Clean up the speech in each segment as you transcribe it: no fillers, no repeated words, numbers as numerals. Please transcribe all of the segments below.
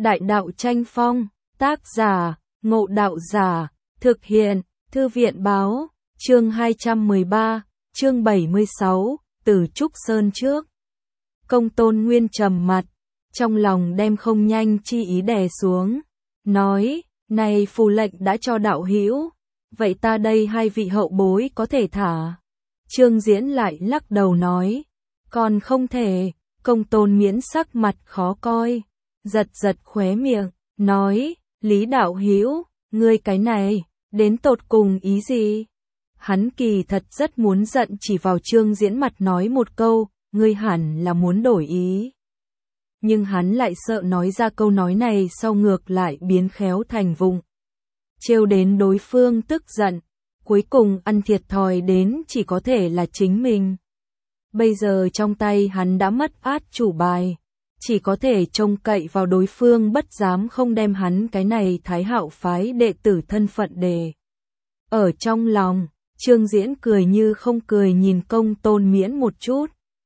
Đại đạo tranh phong, tác giả, Ngộ Đạo Giả, thực hiện, Thư viện báo, chương 213, chương 76, từ Trúc Sơn trước. Công Tôn Nguyên trầm mặt, trong lòng đem không nhanh chi ý đè xuống, nói, này phù lệnh đã cho đạo hữu, vậy ta đây hai vị hậu bối có thể thả. Trương Diễn lại lắc đầu nói, còn không thể. Công Tôn Miễn sắc mặt khó coi, giật giật khóe miệng, nói, Lý đạo hữu, ngươi cái này, đến tột cùng ý gì? Hắn kỳ thật rất muốn giận chỉ vào Trương Diễn mặt nói một câu, ngươi hẳn là muốn đổi ý. Nhưng hắn lại sợ nói ra câu nói này sau ngược lại biến khéo thành vụng. Trêu đến đối phương tức giận, cuối cùng ăn thiệt thòi đến chỉ có thể là chính mình. Bây giờ trong tay hắn đã mất át chủ bài, chỉ có thể trông cậy vào đối phương bất dám không đem hắn cái này Thái Hạo phái đệ tử thân phận đề. Ở trong lòng, Trương Diễn cười như không cười nhìn Công Tôn Miễn một chút.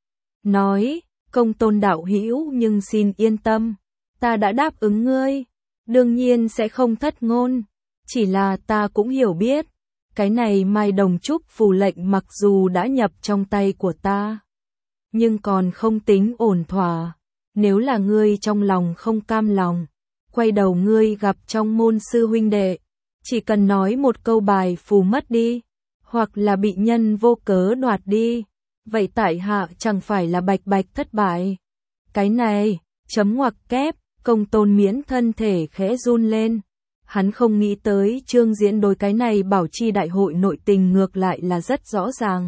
Nói, Công Tôn đạo hữu nhưng xin yên tâm, ta đã đáp ứng ngươi, đương nhiên sẽ không thất ngôn, chỉ là ta cũng hiểu biết. Cái này Mai Đồng Trúc phù lệnh mặc dù đã nhập trong tay của ta, nhưng còn không tính ổn thỏa. Nếu là ngươi trong lòng không cam lòng, quay đầu ngươi gặp trong môn sư huynh đệ, chỉ cần nói một câu bài phù mất đi, hoặc là bị nhân vô cớ đoạt đi, vậy tại hạ chẳng phải là bạch bạch thất bại. Cái này, chấm ngoặc kép, Công Tôn Miễn thân thể khẽ run lên. Hắn không nghĩ tới Trương Diễn đối cái này bảo chi đại hội nội tình ngược lại là rất rõ ràng.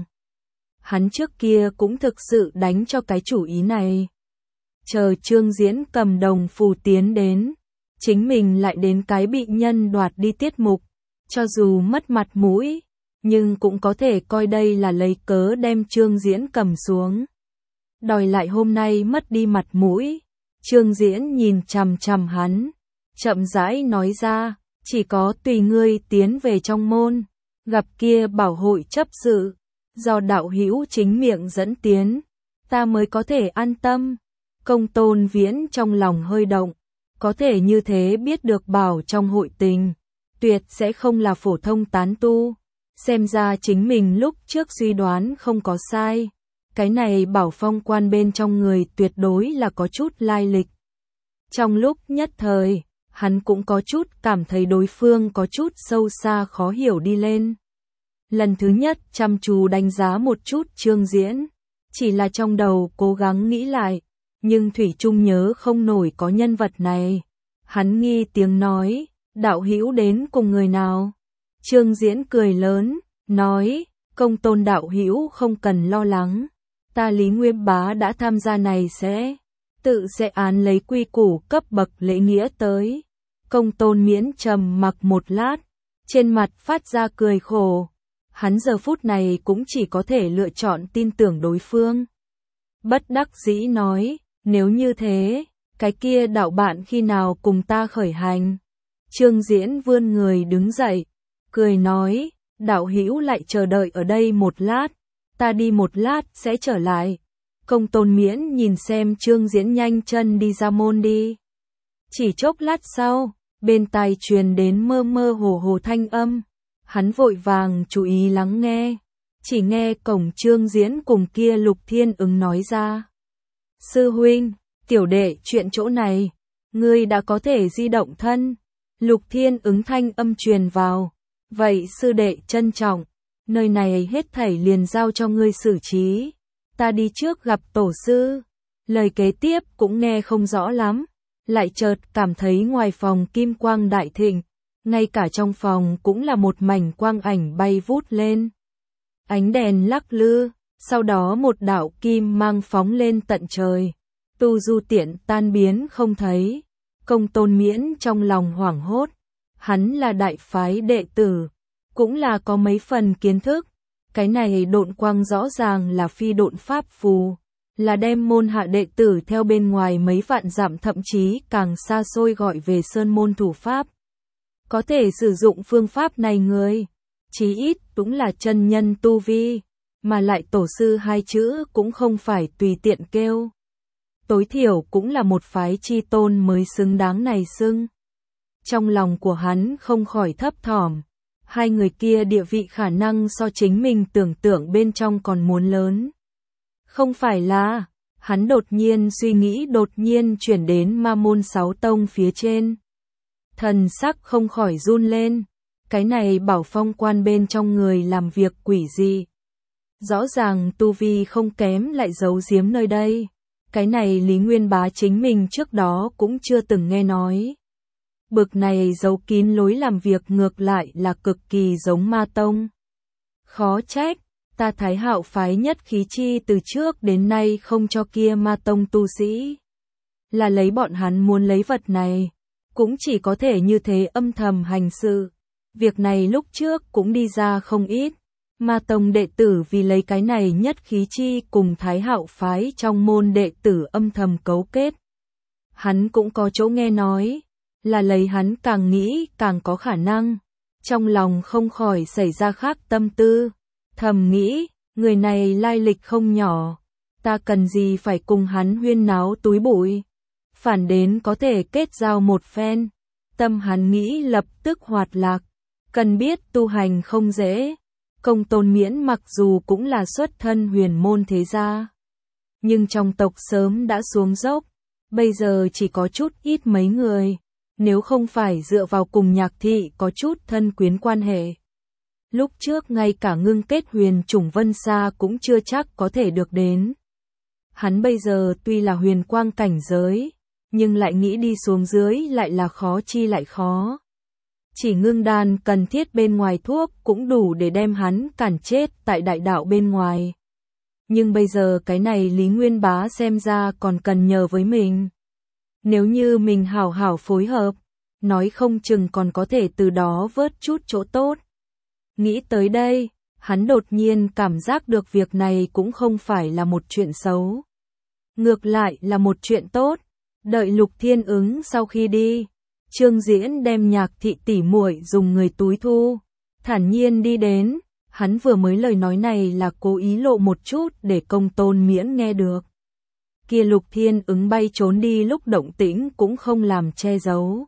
Hắn trước kia cũng thực sự đánh cho cái chủ ý này. Chờ Trương Diễn cầm đồng phù tiến đến, chính mình lại đến cái bị nhân đoạt đi tiết mục, cho dù mất mặt mũi, nhưng cũng có thể coi đây là lấy cớ đem Trương Diễn cầm xuống. Đòi lại hôm nay mất đi mặt mũi, Trương Diễn nhìn chằm chằm hắn, chậm rãi nói ra, chỉ có tùy ngươi tiến về trong môn, gặp kia bảo hội chấp sự, do đạo hữu chính miệng dẫn tiến, ta mới có thể an tâm. Công Tôn Viễn trong lòng hơi động, có thể như thế biết được bảo trong hội tình, tuyệt sẽ không là phổ thông tán tu, xem ra chính mình lúc trước suy đoán không có sai, cái này bảo phong quan bên trong người tuyệt đối là có chút lai lịch. Trong lúc nhất thời, hắn cũng có chút cảm thấy đối phương có chút sâu xa khó hiểu đi lên. Lần thứ nhất chăm chú đánh giá một chút Trương Diễn, chỉ là trong đầu cố gắng nghĩ lại, nhưng thủy chung nhớ không nổi có nhân vật này. Hắn nghi tiếng nói, đạo hữu đến cùng người nào? Trương Diễn cười lớn, nói, Công Tôn đạo hữu không cần lo lắng, ta Lý Nguyên Bá đã tham gia này sẽ án lấy quy củ cấp bậc lễ nghĩa tới. Công Tôn Miễn trầm mặc một lát, trên mặt phát ra cười khổ. Hắn giờ phút này cũng chỉ có thể lựa chọn tin tưởng đối phương. Bất đắc dĩ nói, nếu như thế, cái kia đạo bạn khi nào cùng ta khởi hành? Trương Diễn vươn người đứng dậy, cười nói, đạo hữu lại chờ đợi ở đây một lát, ta đi một lát sẽ trở lại. Công Tôn Miễn nhìn xem Trương Diễn nhanh chân đi ra môn đi. Chỉ chốc lát sau, bên tai truyền đến mơ mơ hồ hồ thanh âm, hắn vội vàng chú ý lắng nghe, chỉ nghe cổng Trương Diễn cùng kia Lục Thiên Ứng nói ra. Sư huynh, tiểu đệ chuyện chỗ này, ngươi đã có thể di động thân. Lục Thiên Ứng thanh âm truyền vào, vậy sư đệ trân trọng, nơi này hết thảy liền giao cho ngươi xử trí, ta đi trước gặp tổ sư. Lời kế tiếp cũng nghe không rõ lắm, lại chợt cảm thấy ngoài phòng kim quang đại thịnh, ngay cả trong phòng cũng là một mảnh quang ảnh bay vút lên. Ánh đèn lắc lư, sau đó một đạo kim mang phóng lên tận trời, tu du tiện tan biến không thấy. Công Tôn Miễn trong lòng hoảng hốt, hắn là đại phái đệ tử, cũng là có mấy phần kiến thức, cái này độn quang rõ ràng là phi độn pháp phù, là đem môn hạ đệ tử theo bên ngoài mấy vạn dặm thậm chí càng xa xôi gọi về sơn môn thủ pháp. Có thể sử dụng phương pháp này người, chí ít cũng là chân nhân tu vi, mà lại tổ sư hai chữ cũng không phải tùy tiện kêu. tối thiểu cũng là một phái chi tôn mới xứng đáng này xưng. Trong lòng của hắn không khỏi thấp thỏm, hai người kia địa vị khả năng so chính mình tưởng tượng bên trong còn muốn lớn. Không phải là, hắn đột nhiên suy nghĩ đột nhiên chuyển đến Ma môn 6 tông phía trên. Thần sắc không khỏi run lên, cái này Bảo Phong quan bên trong người làm việc quỷ gì. Rõ ràng tu vi không kém lại giấu giếm nơi đây. Cái này Lý Nguyên Bá chính mình trước đó cũng chưa từng nghe nói. Bực này giấu kín lối làm việc ngược lại là cực kỳ giống Ma tông. Khó trách, ta Thái Hạo phái nhất khí chi từ trước đến nay không cho kia Ma tông tu sĩ. Là lấy bọn hắn muốn lấy vật này, cũng chỉ có thể như thế âm thầm hành sự. Việc này lúc trước cũng đi ra không ít. Ma tông đệ tử vì lấy cái này nhất khí chi cùng Thái Hạo phái trong môn đệ tử âm thầm cấu kết. Hắn cũng có chỗ nghe nói, là lấy hắn càng nghĩ càng có khả năng. Trong lòng không khỏi xảy ra khác tâm tư, thầm nghĩ, người này lai lịch không nhỏ, ta cần gì phải cùng hắn huyên náo túi bụi. Phản đến có thể kết giao một phen, tâm hắn nghĩ lập tức hoạt lạc, cần biết tu hành không dễ. Công Tôn Miễn mặc dù cũng là xuất thân huyền môn thế gia, nhưng trong tộc sớm đã xuống dốc, bây giờ chỉ có chút ít mấy người, nếu không phải dựa vào cùng Nhạc thị có chút thân quyến quan hệ. Lúc trước ngay cả ngưng kết huyền chủng Vân Sa cũng chưa chắc có thể được đến. Hắn bây giờ tuy là huyền quang cảnh giới, nhưng lại nghĩ đi xuống dưới lại là khó chi lại khó. Chỉ ngưng đan cần thiết bên ngoài thuốc cũng đủ để đem hắn cản chết tại đại đạo bên ngoài. Nhưng bây giờ cái này Lý Nguyên Bá xem ra còn cần nhờ với mình. Nếu như mình hảo hảo phối hợp, nói không chừng còn có thể từ đó vớt chút chỗ tốt. Nghĩ tới đây, hắn đột nhiên cảm giác được việc này cũng không phải là một chuyện xấu. Ngược lại là một chuyện tốt. Đợi Lục Thiên Ứng sau khi đi, Trương Diễn đem Nhạc thị tỉ muội dùng người túi thu, thản nhiên đi đến, hắn vừa mới lời nói này là cố ý lộ một chút để Công Tôn Miễn nghe được. Kia Lục Thiên Ứng bay trốn đi lúc động tĩnh cũng không làm che giấu.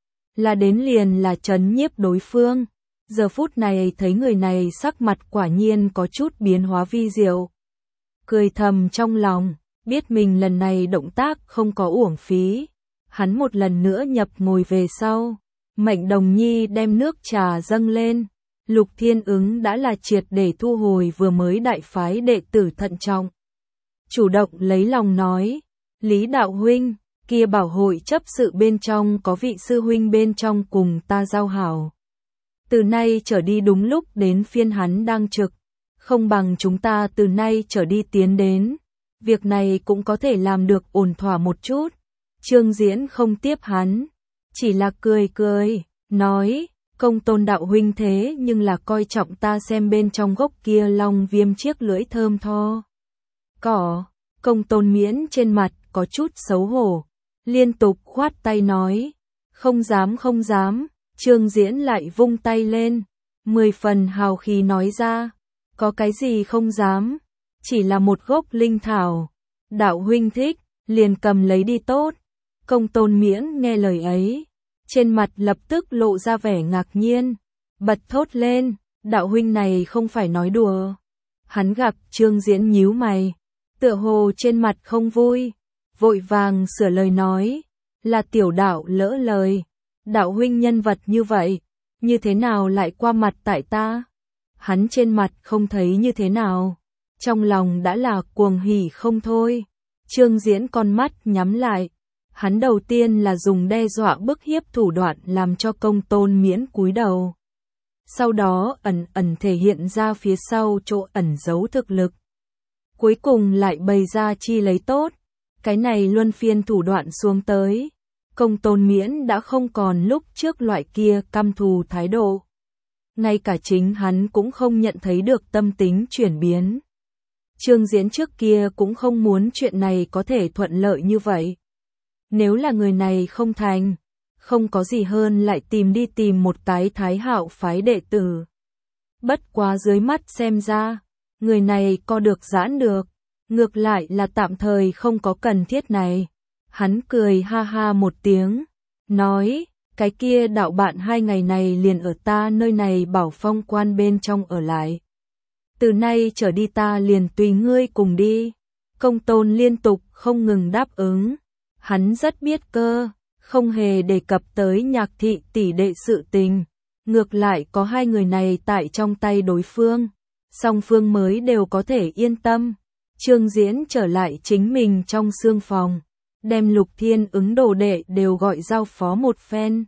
Là đến liền là trấn nhiếp đối phương, giờ phút này thấy người này sắc mặt quả nhiên có chút biến hóa vi diệu. Cười thầm trong lòng, biết mình lần này động tác không có uổng phí. Hắn một lần nữa nhập ngồi về sau, Mệnh Đồng Nhi đem nước trà dâng lên, Lục Thiên Ứng đã là triệt để thu hồi vừa mới đại phái đệ tử thận trọng. Chủ động lấy lòng nói, Lý đạo huynh, kia bảo hội chấp sự bên trong có vị sư huynh bên trong cùng ta giao hảo. Từ nay trở đi đúng lúc đến phiên hắn đang trực, không bằng chúng ta từ nay trở đi tiến đến, việc này cũng có thể làm được ổn thỏa một chút. Trương Diễn không tiếp hắn, chỉ là cười cười, nói, Công Tôn đạo huynh thế nhưng là coi trọng ta xem bên trong gốc kia long viêm chiếc lưỡi thơm tho. Cỏ, Công Tôn Miễn trên mặt có chút xấu hổ, liên tục khoát tay nói, không dám không dám, Trương Diễn lại vung tay lên, 10 phần hào khí nói ra, có cái gì không dám, chỉ là một gốc linh thảo, đạo huynh thích, liền cầm lấy đi tốt. Công Tôn Miễn nghe lời ấy, trên mặt lập tức lộ ra vẻ ngạc nhiên, bật thốt lên, đạo huynh này không phải nói đùa. Hắn gặp Trương Diễn nhíu mày, tựa hồ trên mặt không vui, vội vàng sửa lời nói, là tiểu đạo lỡ lời, đạo huynh nhân vật như vậy, như thế nào lại qua mặt tại ta? Hắn trên mặt không thấy như thế nào, trong lòng đã là cuồng hỉ không thôi. Trương Diễn con mắt nhắm lại, hắn đầu tiên là dùng đe dọa bức hiếp thủ đoạn làm cho Công Tôn Miễn cúi đầu. Sau đó ẩn ẩn thể hiện ra phía sau chỗ ẩn giấu thực lực. Cuối cùng lại bày ra chi lấy tốt, cái này luân phiên thủ đoạn xuống tới. Công Tôn Miễn đã không còn lúc trước loại kia căm thù thái độ. Ngay cả chính hắn cũng không nhận thấy được tâm tính chuyển biến. Trương Diễn trước kia cũng không muốn chuyện này có thể thuận lợi như vậy. Nếu là người này không thành, không có gì hơn lại tìm một cái Thái Hạo phái đệ tử. Bất quá dưới mắt xem ra, người này co được giãn được, ngược lại là tạm thời không có cần thiết này. Hắn cười ha ha một tiếng, nói, cái kia đạo bạn 2 ngày này liền ở ta nơi này Bảo Phong quan bên trong ở lại. Từ nay trở đi ta liền tùy ngươi cùng đi. Công Tôn liên tục không ngừng đáp ứng. Hắn rất biết cơ, không hề đề cập tới Nhạc thị tỷ đệ sự tình. Ngược lại có 2 người này tại trong tay đối phương, song phương mới đều có thể yên tâm. Trương Diễn trở lại chính mình trong xương phòng, đem Lục Thiên Ứng đồ đệ đều gọi giao phó một phen.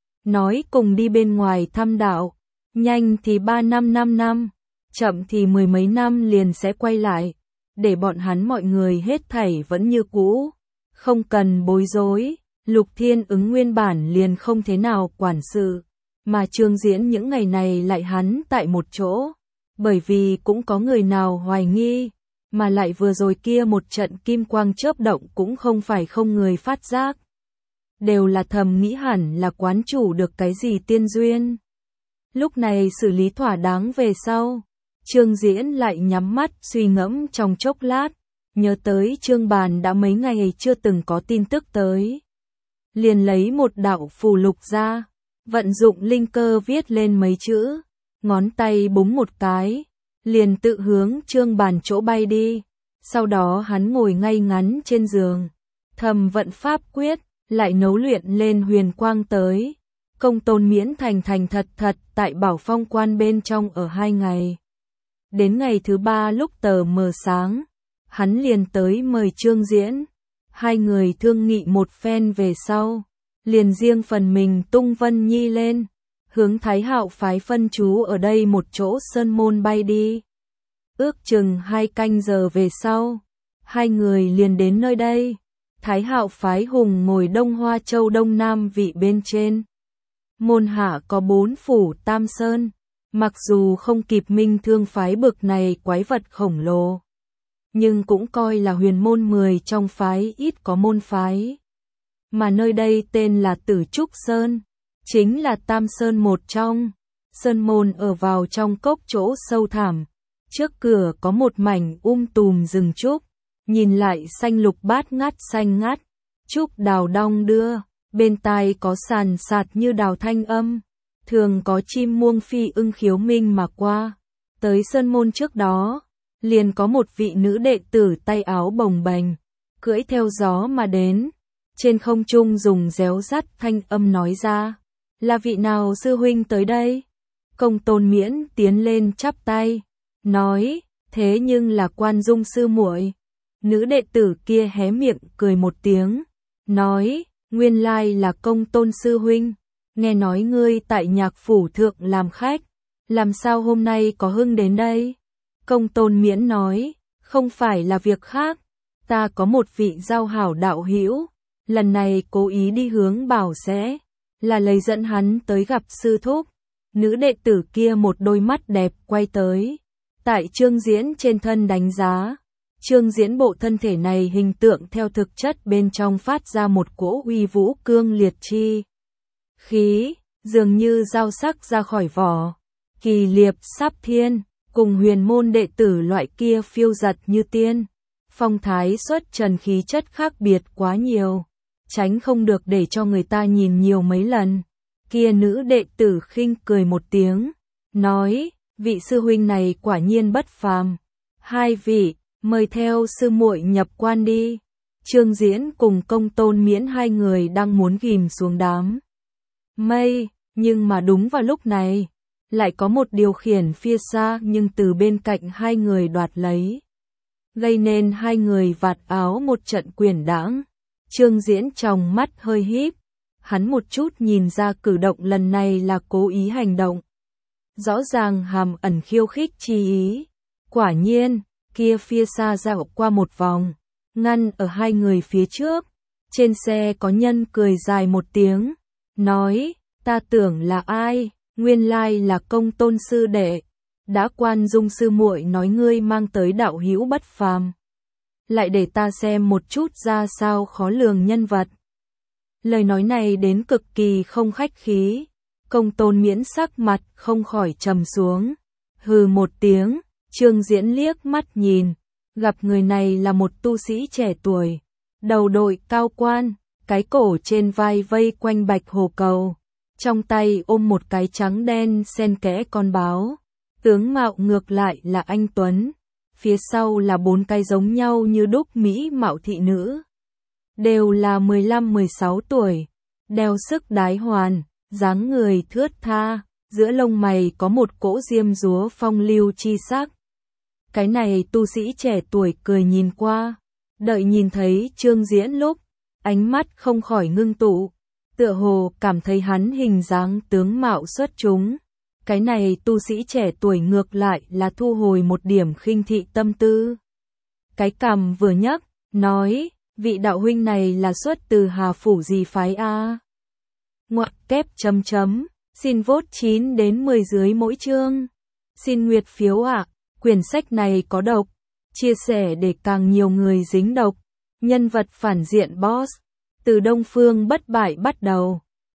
Nói cùng đi bên ngoài thăm đạo, nhanh thì 3 năm 5 năm, chậm thì 10 mấy năm liền sẽ quay lại, để bọn hắn mọi người hết thảy vẫn như cũ, không cần bối rối. Lục Thiên Ứng nguyên bản liền không thế nào quản sự, mà Trương Diễn những ngày này lại hắn tại một chỗ, bởi vì cũng có người nào hoài nghi, mà lại vừa rồi kia một trận kim quang chớp động cũng không phải không người phát giác. Đều là thầm nghĩ hẳn là quán chủ được cái gì tiên duyên. Lúc này xử lý thỏa đáng về sau, Trương Diễn lại nhắm mắt suy ngẫm trong chốc lát, nhớ tới Trương Bàn đã mấy ngày chưa từng có tin tức tới. Liền lấy một đạo phù lục ra, vận dụng linh cơ viết lên mấy chữ, ngón tay búng một cái, liền tự hướng Trương Bàn chỗ bay đi. Sau đó hắn ngồi ngay ngắn trên giường, thầm vận pháp quyết, lại nấu luyện lên huyền quang tới. Công Tôn Miễn thành thật tại Bảo Phong quan bên trong ở 2 ngày. Đến ngày thứ 3 lúc tờ mờ sáng, hắn liền tới mời Trương Diễn. 2 người thương nghị một phen về sau, liền riêng phần mình tung Vân Nhi lên, hướng Thái Hạo phái phân trú ở đây một chỗ sơn môn bay đi. Ước chừng 2 canh giờ về sau, 2 người liền đến nơi đây. Thái Hạo phái hùng ngồi Đông Hoa Châu Đông Nam vị bên trên. Môn hạ có 4 phủ Tam Sơn, mặc dù không kịp Minh Thương phái bực này quái vật khổng lồ, nhưng cũng coi là huyền môn 10 trong phái ít có môn phái. Mà nơi đây tên là Tử Trúc Sơn, chính là Tam Sơn một trong. Sơn môn ở vào trong cốc chỗ sâu thẳm, trước cửa có một mảnh tùm rừng trúc, nhìn lại xanh lục bát ngát xanh ngát, trúc đào đong đưa, bên tai có sàn sạt như đào thanh âm, thường có chim muông phi ưng khiếu minh mà qua. Tới sơn môn trước đó, liền có một vị nữ đệ tử tay áo bồng bềnh, cưỡi theo gió mà đến, trên không trung dùng réo rắt thanh âm nói ra, là vị nào sư huynh tới đây? Công Tôn Miễn tiến lên chắp tay, nói, thế nhưng là Quan Dung sư muội. Nữ đệ tử kia hé miệng cười một tiếng, nói, nguyên lai là Công Tôn sư huynh, nghe nói ngươi tại Nhạc phủ thượng làm khách, làm sao hôm nay có hưng đến đây? Công Tôn Miễn nói, không phải là việc khác, ta có một vị giao hảo đạo hữu, lần này cố ý đi hướng Bảo sẽ là lấy dẫn hắn tới gặp sư thúc. Nữ đệ tử kia một đôi mắt đẹp quay tới, tại Trương Diễn trên thân đánh giá. Trương Diễn bộ thân thể này hình tượng theo thực chất bên trong phát ra một cỗ uy vũ cương liệt chi khí, dường như dao sắc ra khỏi vỏ, kỳ liệp sắp thiên, cùng huyền môn đệ tử loại kia phiêu giật như tiên. Phong thái xuất trần khí chất khác biệt quá nhiều, tránh không được để cho người ta nhìn nhiều mấy lần. Kia nữ đệ tử khinh cười một tiếng, nói, vị sư huynh này quả nhiên bất phàm. 2 vị, mời theo sư muội nhập quan đi. Trương Diễn cùng Công Tôn Miễn 2 người đang muốn ghim xuống đám mây, nhưng mà đúng vào lúc này, lại có một điều khiển phía xa nhưng từ bên cạnh 2 người đoạt lấy, gây nên 2 người vạt áo một trận quyền đãng. Trương Diễn trong mắt hơi híp, hắn một chút nhìn ra cử động lần này là cố ý hành động, rõ ràng hàm ẩn khiêu khích chi ý. Quả nhiên, kia phía xa dạo qua một vòng, ngăn ở 2 người phía trước. Trên xe có nhân cười dài một tiếng, nói, ta tưởng là ai, nguyên lai là Công Tôn sư đệ, đã Quan Dung sư muội nói ngươi mang tới đạo hữu bất phàm, lại để ta xem một chút ra sao khó lường nhân vật. Lời nói này đến cực kỳ không khách khí, Công Tôn Miễn sắc mặt không khỏi trầm xuống, hừ một tiếng. Trương Diễn liếc mắt nhìn, Gặp người này là một tu sĩ trẻ tuổi, đầu đội cao quan, cái cổ trên vai vây quanh bạch hổ cầu, trong tay ôm một cái trắng đen xen kẽ con báo. Tướng mạo ngược lại là anh Tuấn, phía sau là 4 cái giống nhau như đúc mỹ mạo thị nữ. Đều là 15-16 tuổi, đeo sức đái hoàn, dáng người thướt tha, giữa lông mày có một cỗ diêm dúa phong lưu chi sắc. Cái này tu sĩ trẻ tuổi cười nhìn qua, đợi nhìn thấy Trương Diễn lúc, ánh mắt không khỏi ngưng tụ, tựa hồ cảm thấy hắn hình dáng tướng mạo xuất chúng. Cái này tu sĩ trẻ tuổi ngược lại là thu hồi một điểm khinh thị tâm tư. Cái cằm vừa nhấc, nói, vị đạo huynh này là xuất từ Hà Phủ gì phái a? Ngoặc kép chấm chấm, xin vote 9 đến 10 dưới mỗi chương. Xin nguyệt phiếu ạ, quyển sách này có độc, chia sẻ để càng nhiều người dính độc. Nhân vật phản diện boss, từ Đông Phương bất bại bắt đầu.